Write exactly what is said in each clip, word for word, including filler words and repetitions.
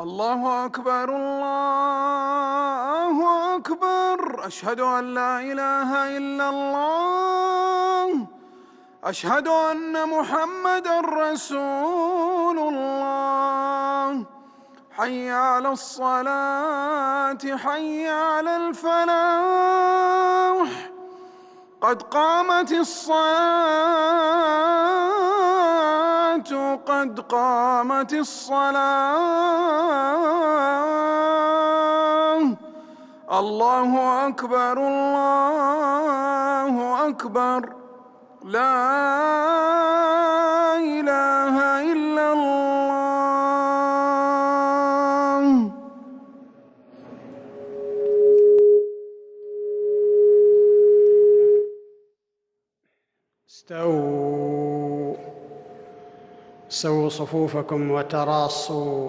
الله أكبر الله أكبر. أشهد أن لا إله إلا الله. أشهد أن محمدًا رسول الله. حي على الصلاة حي على الفلاح. قد قامت الصلاة قد قامت الصلاة. الله أكبر الله أكبر. لا إله إلا الله. استووا سووا صفوفكم وتراصوا.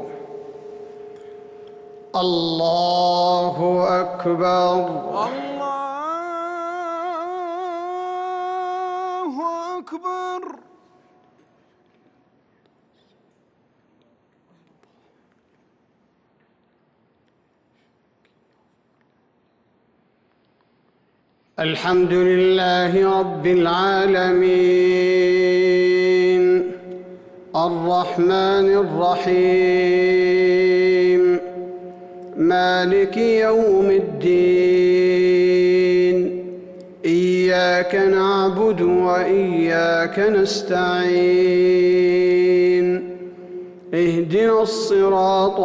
الله أكبر. الله أكبر. الحمد لله رب العالمين الرحمن الرحيم مالك يوم الدين. إياك نعبد وإياك نستعين. اهدنا الصراط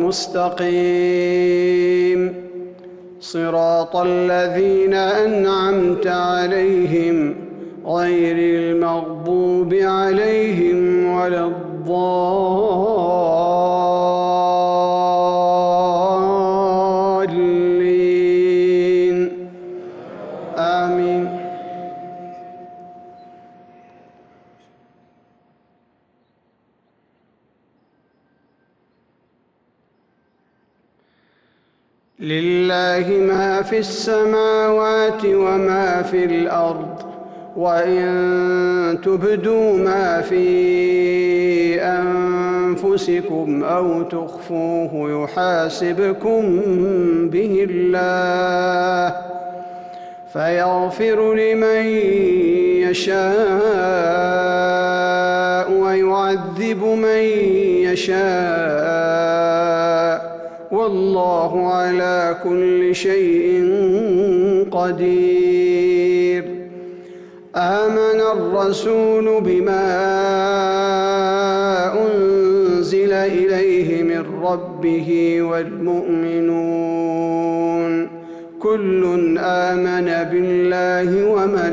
المستقيم صراط الذين أنعمت عليهم غير المغضوب عليهم ولا الضالين. آمين. لله ما في السماوات وما في الأرض، وإن تبدوا ما في أنفسكم أو تخفوه يحاسبكم به الله، فيغفر لمن يشاء ويعذب من يشاء، والله على كل شيء قدير. آمن الرسول بما أنزل إليه من ربه والمؤمنون كل آمن بالله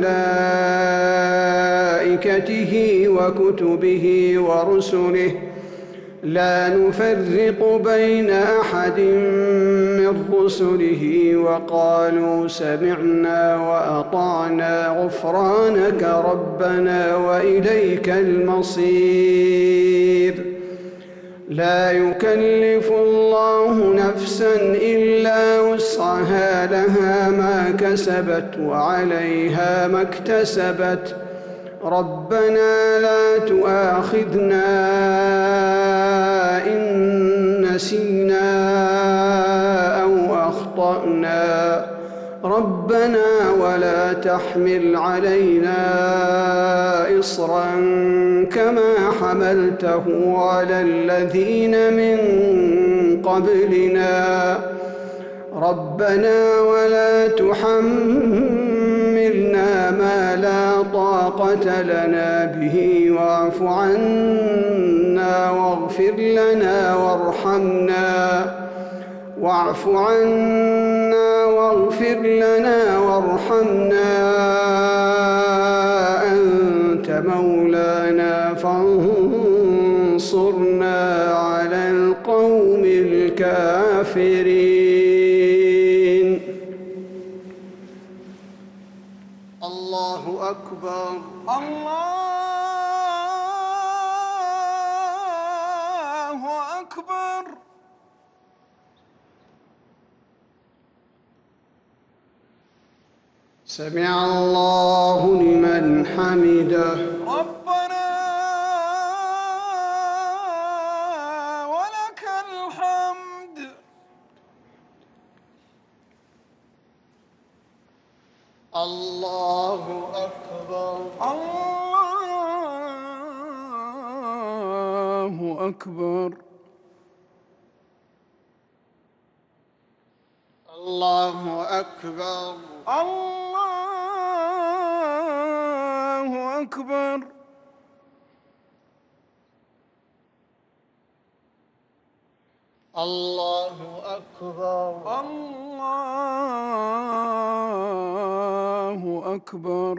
وملائكته وكتبه ورسله لا نفرق بين أحد من رسله، وقالوا سمعنا وأطعنا غفرانك ربنا وإليك المصير. لا يكلف الله نفسا إلا وسعها، لها ما كسبت وعليها ما اكتسبت. ربنا لا تؤاخذنا إن نسينا أو أخطأنا، ربنا ولا تحمل علينا إصرا كما حملته على الذين من قبلنا، ربنا ولا تحملنا ما لا طاقة لنا به، واعف عنا واغفر لنا وارحمنا واعف عنا واغفر لنا وارحمنا أنت مولانا فانصرنا على القوم الكافرين. الله أكبر. الله أكبر. سمع الله لمن حمده. ربنا ولك الحمد. الله أكبر. الله أكبر. الله أكبر. الله أكبر. الله أكبر. الله أكبر.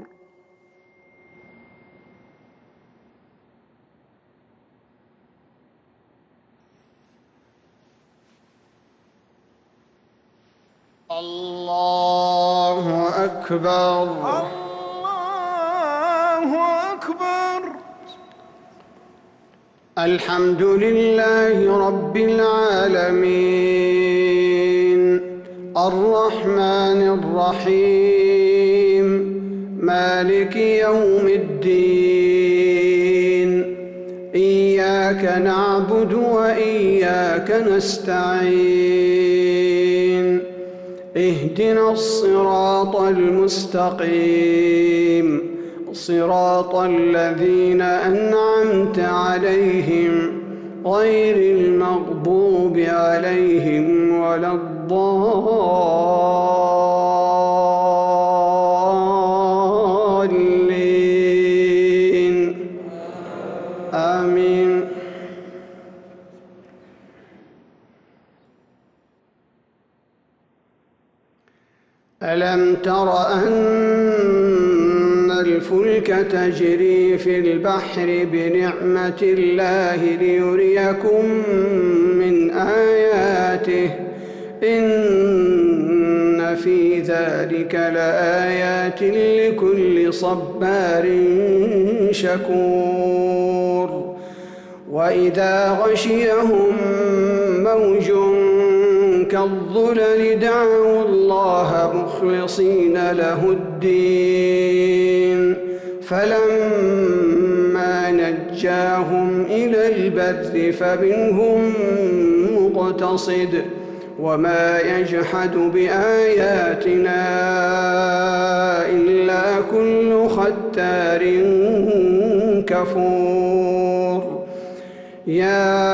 الله أكبر. الله أكبر. الحمد لله رب العالمين الرحمن الرحيم مالك يوم الدين إياك نعبد وإياك نستعين اهدنا الصراط المستقيم صراط الذين أنعمت عليهم غير المغضوب عليهم ولا الضالين آمين. ألم تر أن الفلك تجري في البحر بنعمة الله ليريكم من آياته إن في ذلك لآيات لكل صبار شكور. وإذا غشيهم موج كالظلل دعوا الله مخلصين له الدين فلما نجاهم إلى البر فمنهم مقتصد وما يجحد بآياتنا إلا كل ختار كفور. يا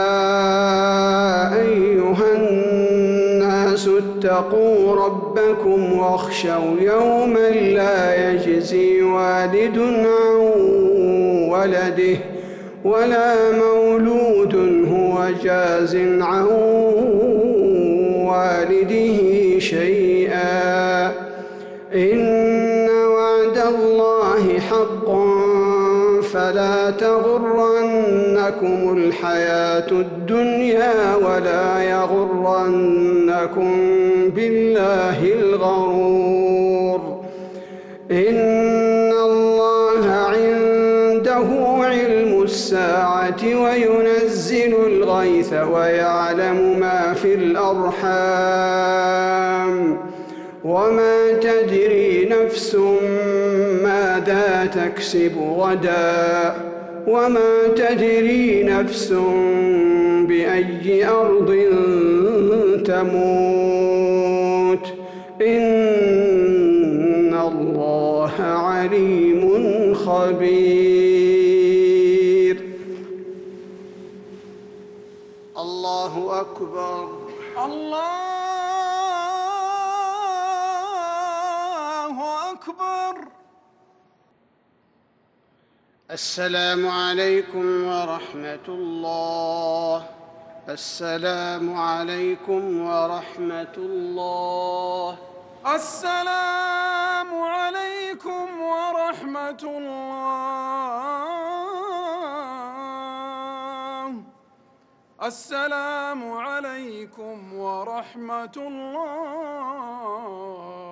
أيها الناس اتقوا ربكم واخشوا يوما لا يجزي والد عن ولده ولا مولود هو جاز عن والده شيئا إن وعد الله حق فلا تغرنكم الحياة الدنيا ولا يغرنكم بالله الغرور. إن الله عنده علم الساعة وينزل الغيث ويعلم ما في الأرحام وما تدري نفس ماذا تكسب غدا وما تدري نفس بأي أرض تموت إن الله عليم خبير. الله أكبر. الله أكبر. السلام عليكم ورحمة الله. السلام عليكم ورحمة الله. السلام عليكم ورحمة الله. السلام عليكم ورحمة الله.